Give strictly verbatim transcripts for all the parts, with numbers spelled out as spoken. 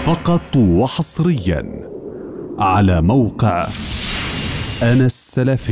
فقط وحصريا على موقع أنا السلفي.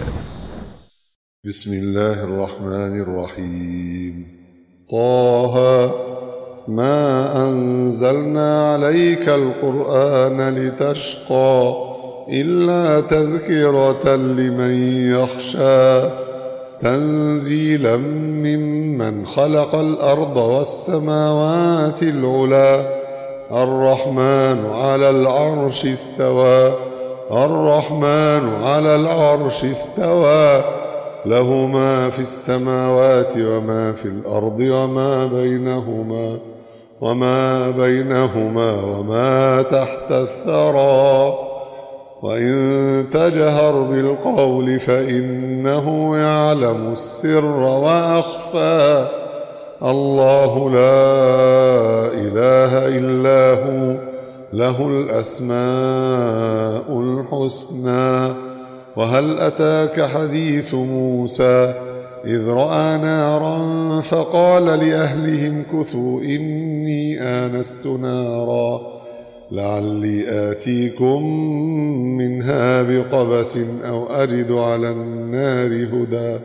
بسم الله الرحمن الرحيم. طه ما أنزلنا عليك القرآن لتشقى إلا تذكرة لمن يخشى تنزيلا ممن خلق الأرض والسماوات العلى الرحمن على العرش استوى الرحمن على العرش استوى له ما في السماوات وما في الأرض وما بينهما وما بينهما وما تحت الثرى وإن تجهر بالقول فإنه يعلم السر وأخفى الله لا إله إلا هو له الأسماء الحسنى. وهل أتاك حديث موسى إذ رأى نارا فقال لأهلهم كثوا إني آنست نارا لعلي آتيكم منها بقبس أو أجد على النار هدى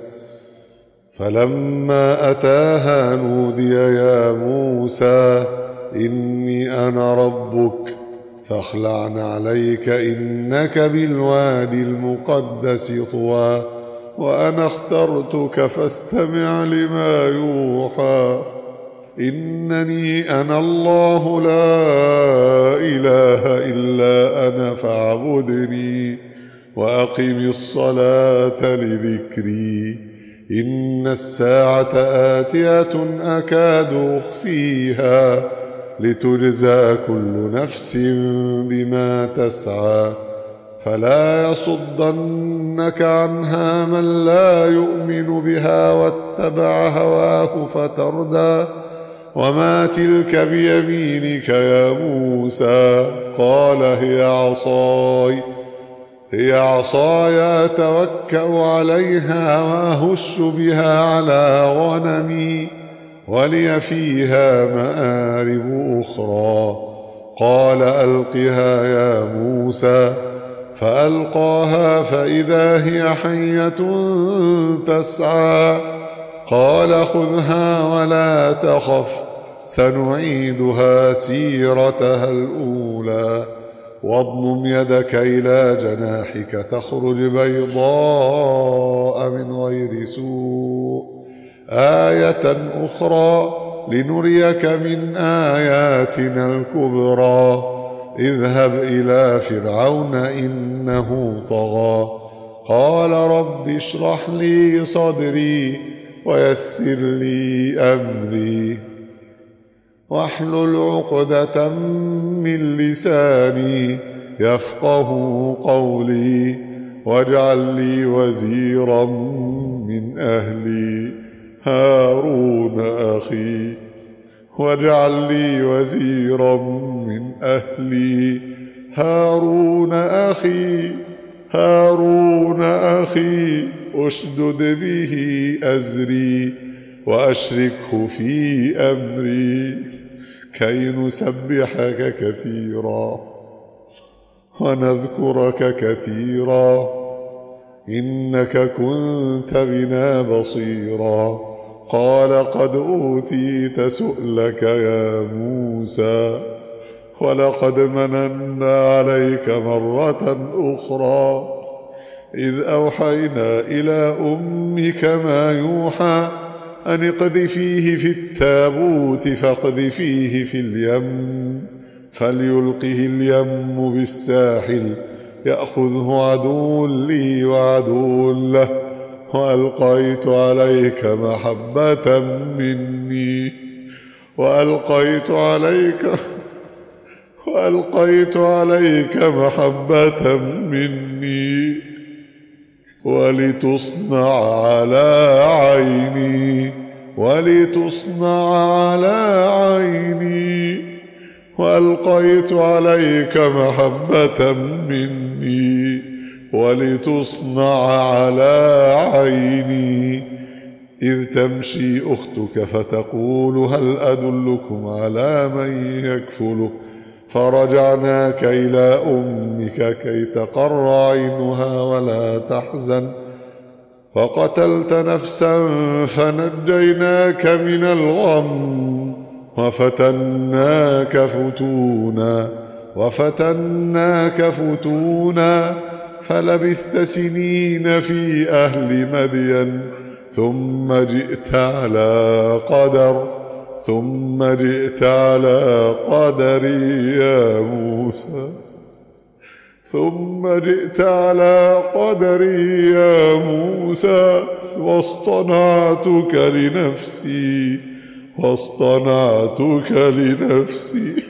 فلما أتاها نودي يا موسى إني أنا ربك فاخلع عليك إنك بالوادي المقدس طوى وأنا اخترتك فاستمع لما يوحى إنني أنا الله لا إله إلا أنا فاعبدني وأقم الصلاة لذكري إن الساعة آتية أكاد أخفيها لتجزى كل نفس بما تسعى فلا يصدنك عنها من لا يؤمن بها واتبع هواه فتردى وما تلك بيمينك يا موسى قال هي عصاي هي عصاي أتوكأ عليها وأهش بها على غنمي ولي فيها مآرب أخرى قال ألقها يا موسى فألقاها فإذا هي حية تسعى قال خذها ولا تخف سنعيدها سيرتها الأولى واضمم يدك إلى جناحك تخرج بيضاء من غير سوء آية أخرى لنريك من آياتنا الكبرى اذهب إلى فرعون إنه طغى قال رب اشرح لي صدري ويسر لي أمري واحلل عقدة من لساني يفقه قولي واجعل لي وزيرا من أهلي هارون أخي واجعل لي وزيرا من أهلي هارون أخي هارون أخي أشدد به أزري وأشركه في أمري كي نسبحك كثيرا ونذكرك كثيرا إنك كنت بنا بصيرا قال قد أوتيت سؤلك يا موسى ولقد مننا عليك مرة أخرى إذ أوحينا إلى أمك ما يوحى أن اقذفيه في التابوت فاقذفيه في اليم فليلقه اليم بالساحل يأخذه عدو لي وعدو له وألقيت عليك محبة مني وألقيت عليك وألقيت عليك محبة مني ولتصنع على عيني ولتصنع على عيني وألقيت عليك محبة مني ولتصنع على عيني إذ تمشي أختك فتقول هل أدلكم على من يكفله فرجعناك إلى أمك كي تقر عينها ولا تحزن فقتلت نفسا فنجيناك من الغم وفتناك فتونا وفتناك فتونا فلبثت سنين في أهل مدين ثم جئت على قدر ثم جئت على قدري يا موسى ثم جئت على قدري يا موسى واصطنعتك لنفسي واصطنعتك لنفسي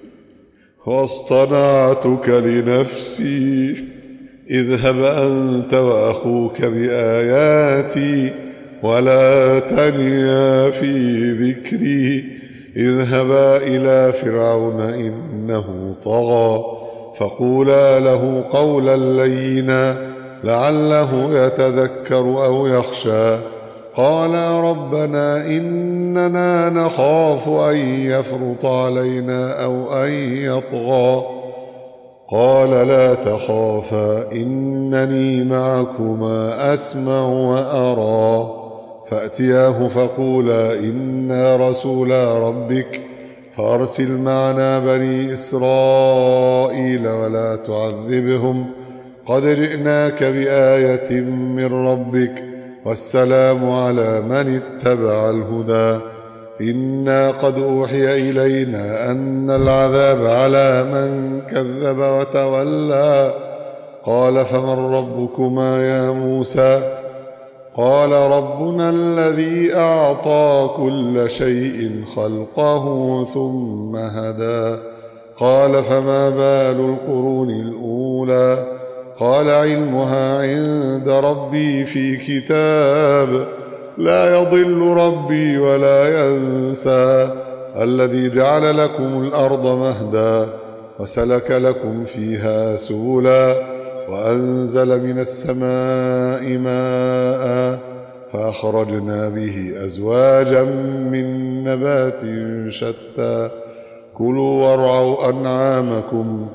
واصطنعتك لنفسي اذهب أنت وأخوك بآياتي ولا تنيا في ذكري اذهبا إلى فرعون إنه طغى فقولا له قولا لينا لعله يتذكر أو يخشى قالا ربنا إننا نخاف أن يفرط علينا أو أن يطغى قال لا تخافا إنني معكما أسمع وأرى فأتياه فقولا إنا رسولا ربك فأرسل معنا بني إسرائيل ولا تعذبهم قد جئناك بآية من ربك والسلام على من اتبع الهدى إنا قد أوحي إلينا أن العذاب على من كذب وتولى قال فمن ربكما يا موسى قال ربنا الذي أعطى كل شيء خلقه ثم هدى قال فما بال القرون الأولى قال علمها عند ربي في كتاب لا يضل ربي ولا ينسى الذي جعل لكم الأرض مهدا وسلك لكم فيها سبلا وأنزل من السماء ماء فأخرجنا به أزواجا من نبات شتى كلوا وارعوا أنعامكم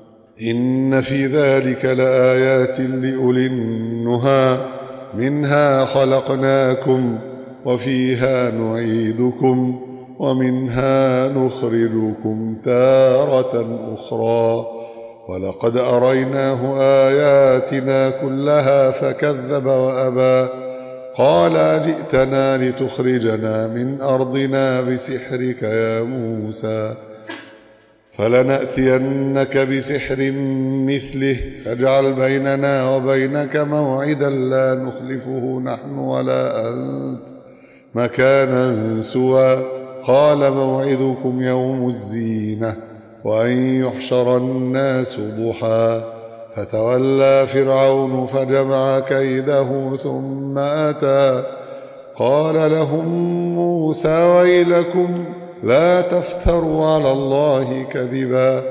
إن في ذلك لآيات لأولي النهى منها خلقناكم وفيها نعيدكم ومنها نخرجكم تارة أخرى ولقد أريناه آياتنا كلها فكذب وأبى قال جئتنا لتخرجنا من أرضنا بسحرك يا موسى فلنأتينك بسحر مثله فاجعل بيننا وبينك موعدا لا نخلفه نحن ولا أنت مكانا سوى قال موعدكم يوم الزينة وأن يحشر الناس ضحى فتولى فرعون فجمع كيده ثم أتى قال لهم موسى ويلكم لا تفتروا على الله كذبا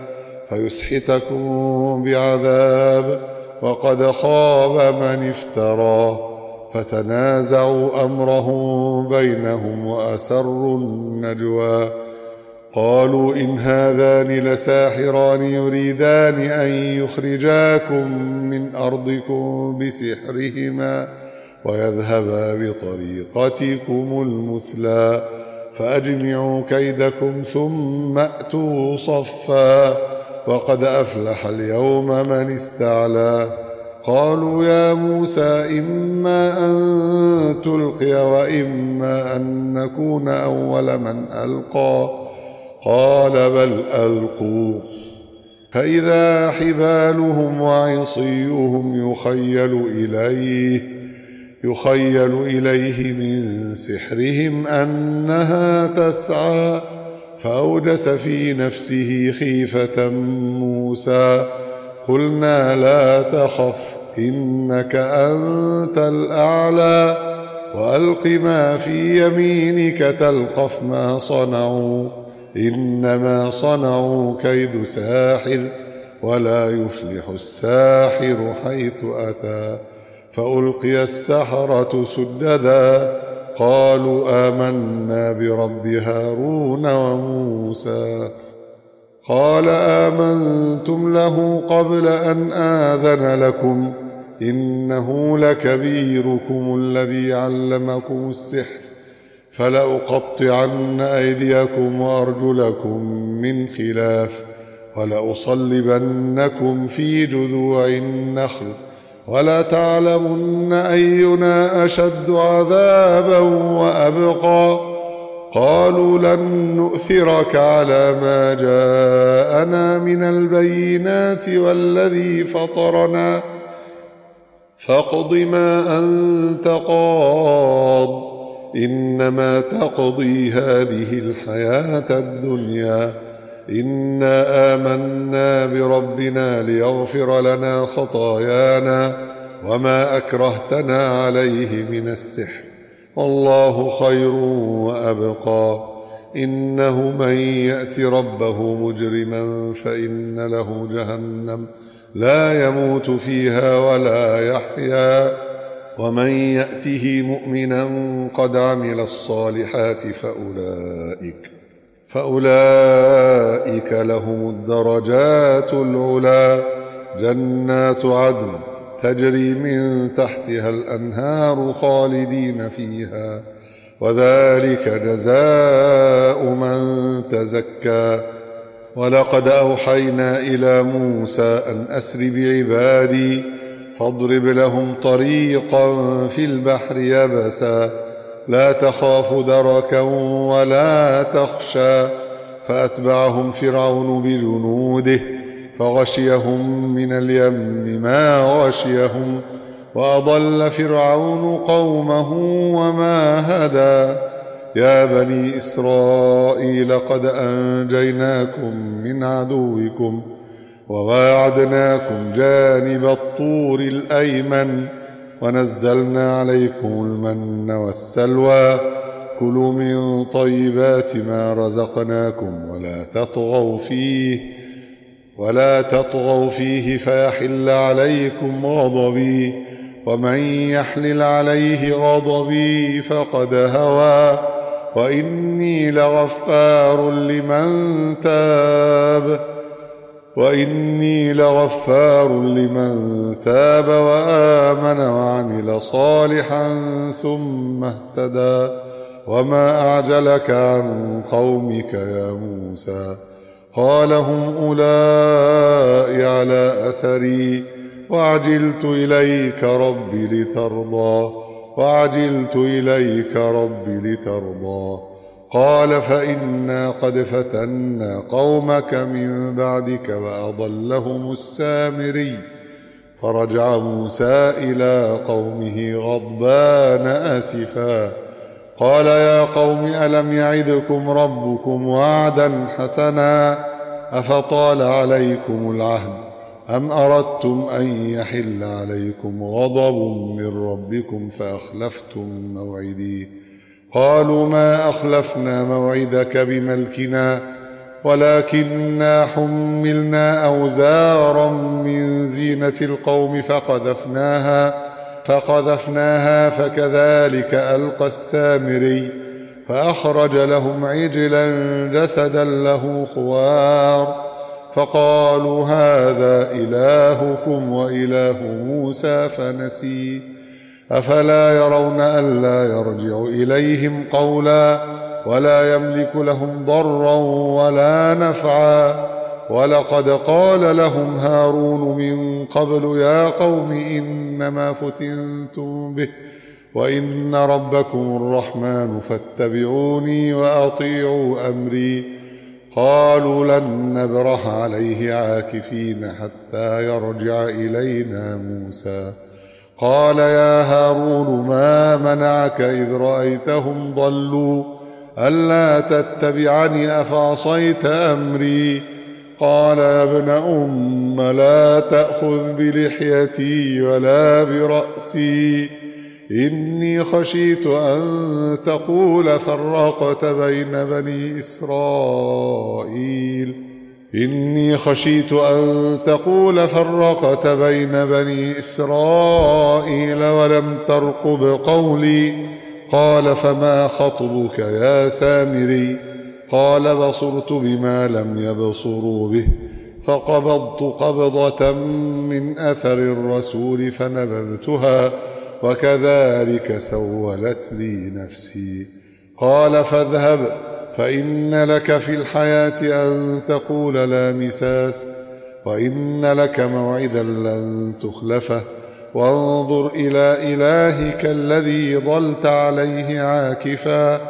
فيسحتكم بعذاب وقد خاب من افترى فتنازعوا أمرهم بينهم وأسروا النجوى قالوا إن هذان لساحران يريدان أن يخرجاكم من أرضكم بسحرهما ويذهبا بطريقتكم المثلى فأجمعوا كيدكم ثم أتوا صفا وقد أفلح اليوم من استعلى قالوا يا موسى إما أن تلقي وإما أن نكون أول من ألقى قال بل ألقوا فإذا حبالهم وعصيهم يخيل إليه يخيل إليه من سحرهم أنها تسعى فأوجس في نفسه خيفة موسى قلنا لا تخف إنك أنت الأعلى وألق ما في يمينك تلقف ما صنعوا إنما صنعوا كيد ساحر ولا يفلح الساحر حيث أتى فألقي السحرة سجدا قالوا آمنا برب هارون وموسى قال آمنتم له قبل أن آذن لكم إنه لكبيركم الذي علمكم السحر فلأقطعن أيديكم وأرجلكم من خلاف ولأصلبنكم في جذوع النخل ولتعلمن أينا أشد عذابا وأبقى قالوا لن نؤثرك على ما جاءنا من البينات والذي فطرنا فاقض ما أنت قاض إنما تقضي هذه الحياة الدنيا إنا آمنا بربنا ليغفر لنا خطايانا وما أكرهتنا عليه من السحر والله خير وأبقى إنه من يأت ربه مجرما فإن له جهنم لا يموت فيها ولا يحيا ومن يأته مؤمنا قد عمل الصالحات فأولئك فأولئك لهم الدرجات العلى جنات عدن تجري من تحتها الأنهار خالدين فيها وذلك جزاء من تزكى ولقد أوحينا إلى موسى أن أسر بعبادي فاضرب لهم طريقا في البحر يبسا لا تخاف دركا ولا تخشى فأتبعهم فرعون بجنوده فغشيهم من اليم ما غشيهم وأضل فرعون قومه وما هدى يا بني إسرائيل قد أنجيناكم من عدوكم وواعدناكم جانب الطور الأيمن ونزلنا عليكم المن والسلوى كلوا من طيبات ما رزقناكم ولا تطغوا فيه ولا تطغوا فيه فيحل عليكم غضبي ومن يحلل عليه غضبي فقد هوى وإني لغفار لمن تاب وإني لغفار لمن تاب وآمن وعمل صالحا ثم اهتدى وما أعجلك عن قومك يا موسى قال هم أولئك على أثري وعجلت إليك رب لترضى وعجلت إليك رب لترضى قال فإنا قد فتنا قومك من بعدك وأضلهم السامري فرجع موسى إلى قومه غضبان آسفا قال يا قوم ألم يعدكم ربكم وعدا حسنا أفطال عليكم العهد أم أردتم أن يحل عليكم غضب من ربكم فأخلفتم موعدي قالوا ما أخلفنا موعدك بملكنا ولكننا حملنا أوزارا من زينة القوم فقذفناها فقذفناها فكذلك ألقى السامري فأخرج لهم عجلا جسدا له خوار فقالوا هذا إلهكم وإله موسى فنسي أفلا يرون ألا يرجع إليهم قولا ولا يملك لهم ضرا ولا نفعا ولقد قال لهم هارون من قبل يا قوم إنما فتنتم به وإن ربكم الرحمن فاتبعوني وأطيعوا أمري قالوا لن نبرح عليه عاكفين حتى يرجع إلينا موسى قال يا هارون ما منعك إذ رأيتهم ضلوا ألا تتبعني أفعصيت أمري قال يا ابن أم لا تأخذ بلحيتي ولا برأسي إني خشيت أن تقول فرقت بين بني إسرائيل إني خشيت أن تقول فرقت بين بني إسرائيل ولم ترقب قولي قال فما خطبك يا سامري قال بصرت بما لم يبصروا به فقبضت قبضة من أثر الرسول فنبذتها وكذلك سولت لي نفسي. قال فاذهب فإن لك في الحياة أن تقول لا مساس وإن لك موعدا لن تخلفه وانظر إلى إلهك الذي ظلت عليه عاكفا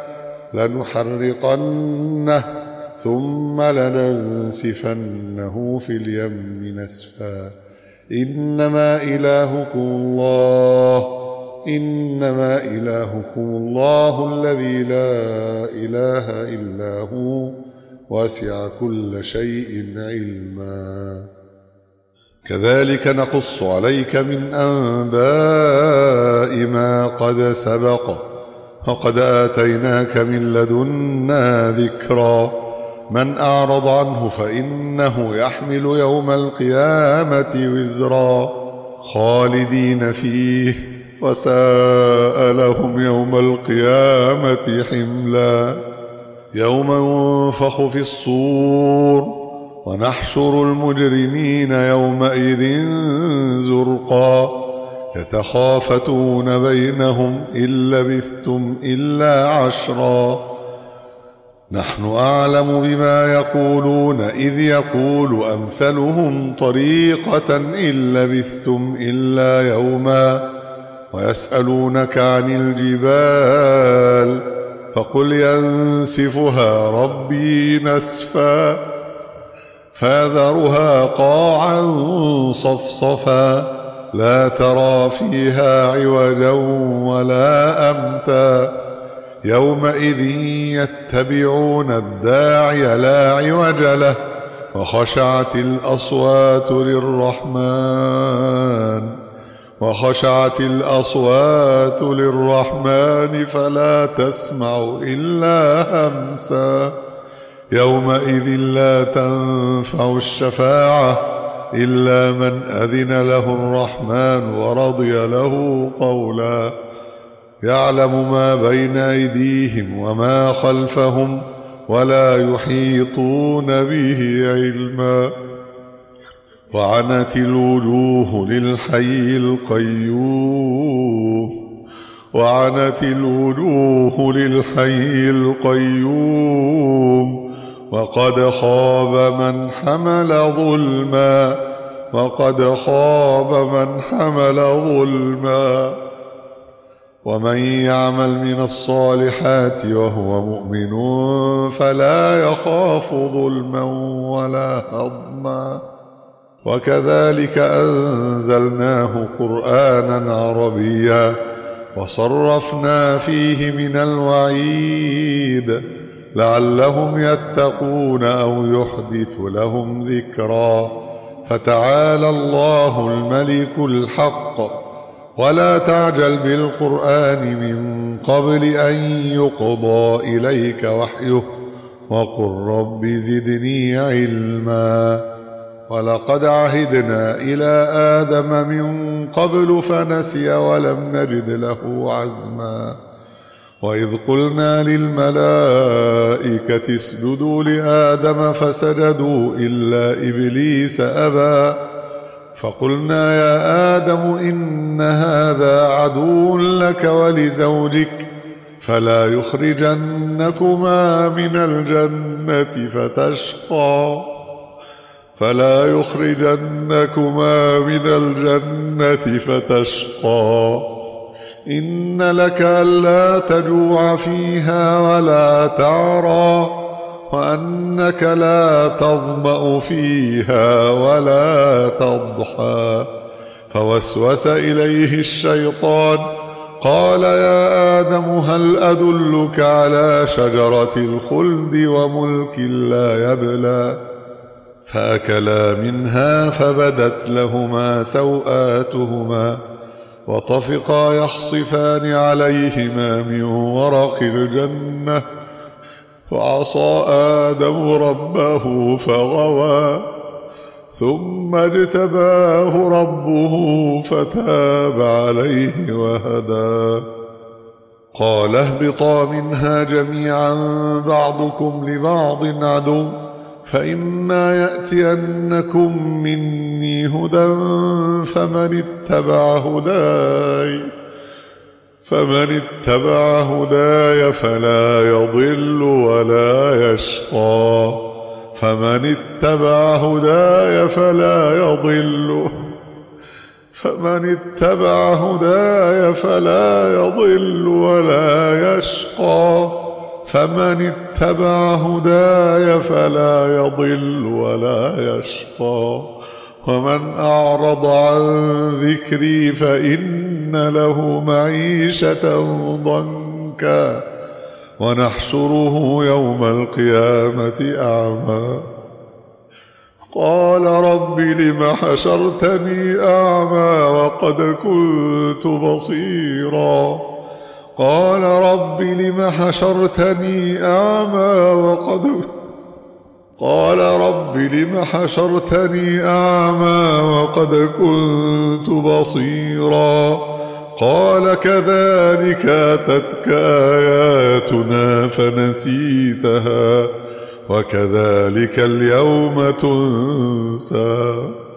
لنحرقنه ثم لننسفنه في اليم نسفا إنما إلهكم الله إنما إلهكم الله الذي لا إله إلا هو وسع كل شيء علما. كذلك نقص عليك من أنباء ما قد سبق وقد آتيناك من لدنا ذكرا من أعرض عنه فإنه يحمل يوم القيامة وزرا خالدين فيه وساء لهم يوم القيامة حملا. يوم ينفخ في الصور ونحشر المجرمين يومئذ زرقا يتخافتون بينهم إن لبثتم إلا عشرا نحن أعلم بما يقولون إذ يقول أمثلهم طريقة إن لبثتم إلا يوما ويسألونك عن الجبال فقل ينسفها ربي نسفا فيذرها قاعا صفصفا لا ترى فيها عوجا ولا أمتا يومئذ يتبعون الداعي لا عوج له وخشعت الأصوات للرحمن وخشعت الأصوات للرحمن فلا تسمع إلا همسا يومئذ لا تنفع الشفاعة إلا من أذن له الرحمن ورضي له قولا يعلم ما بين أيديهم وما خلفهم ولا يحيطون به علما وعنت الوجوه للحي القيوم وعنت الوجوه للحي القيوم وقد خاب من حمل ظلما وقد خاب من حمل ظلما ومن يعمل من الصالحات وهو مؤمن فلا يخاف ظلما ولا هضما وكذلك أنزلناه قرآنا عربيا وصرفنا فيه من الوعيد لعلهم يتقون أو يحدث لهم ذكرا فتعالى الله الملك الحق ولا تعجل بالقرآن من قبل أن يقضى إليك وحيه وقل رب زدني علما ولقد عهدنا إلى آدم من قبل فنسي ولم نجد له عزما وإذ قلنا للملائكة اسجدوا لآدم فسجدوا إلا إبليس أبى فقلنا يا آدم إن هذا عدو لك ولزوجك فلا يخرجنكما من الجنة فتشقى فلا يخرجنكما من الجنة فتشقى إن لك ألا تجوع فيها ولا تعرى وأنك لا تظمأ فيها ولا تضحى فوسوس إليه الشيطان قال يا آدم هل أدلك على شجرة الخلد وملك لا يبلى فأكلا منها فبدت لهما سوآتهما وطفقا يخصفان عليهما من ورق الجنة وعصى آدم ربه فغوى ثم اجتباه ربه فتاب عليه وهدى قال اهبطا منها جميعا بعضكم لبعض عدو فإما يأتينكم مني هدى فمن اتبع هداي فمن اتبع هداي فلا يضل ولا يشقى فمن اتبع هداي فلا يضل فمن اتبع هداي فلا يضل ولا يشقى فمن اتبع هداي فلا يضل ولا يشقى ومن أعرض عن ذكري فإن له معيشة ضنكا ونحشره يوم القيامة أعمى قال رب لم حشرتني أعمى وقد كنت بصيرا قال رب لم حشرتني أعمى وقد قال رب لم حشرتني أعمى وقد كنت بصيرا قال كذلك أتتك آياتنا فنسيتها وكذلك اليوم تنسى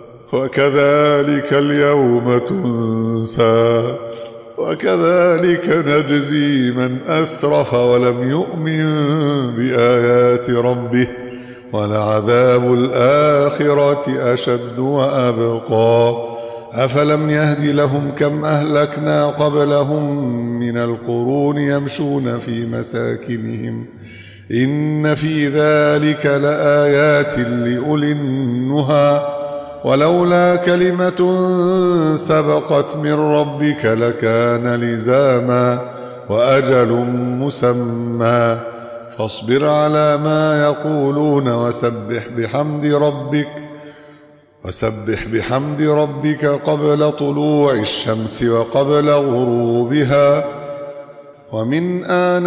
وكذلك اليوم تنسى وكذلك نجزي من أسرف ولم يؤمن بآيات ربه ولعذاب الآخرة أشد وأبقى أفلم يهد لهم كم أهلكنا قبلهم من القرون يمشون في مساكنهم إن في ذلك لآيات لأولي النهى ولولا كلمة سبقت من ربك لكان لزاما وأجل مسمى فاصبر على ما يقولون وسبح بحمد ربك وسبح بحمد ربك قبل طلوع الشمس وقبل غروبها ومن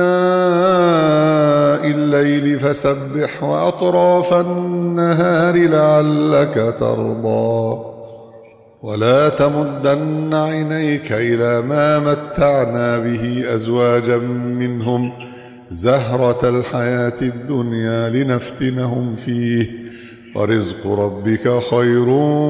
آناء الليل فسبح وأطراف النهار لعلك ترضى ولا تمدن عينيك إلى ما متعنا به أزواجا منهم زهرة الحياة الدنيا لنفتنهم فيه ورزق ربك خير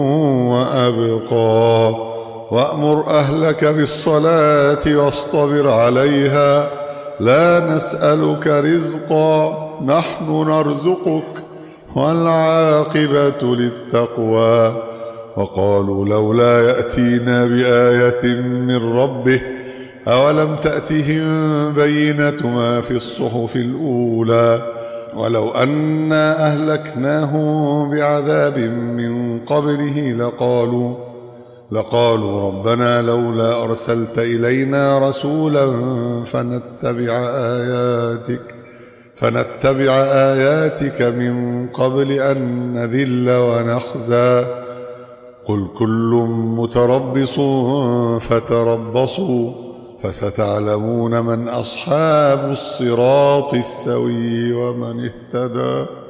وأبقى وأمر أهلك بالصلاة واصطبر عليها لا نسألك رزقا نحن نرزقك والعاقبة للتقوى وقالوا لولا يأتينا بآية من ربه أولم تأتهم بينة ما في الصحف الأولى ولو أنا أهلكناهم بعذاب من قبله لقالوا لقالوا ربنا لولا أرسلت إلينا رسولا فنتبع آياتك فنتبع آياتك من قبل أن نذل ونخزى قل كل متربص فتربصوا فستعلمون من أصحاب الصراط السوي ومن اهتدى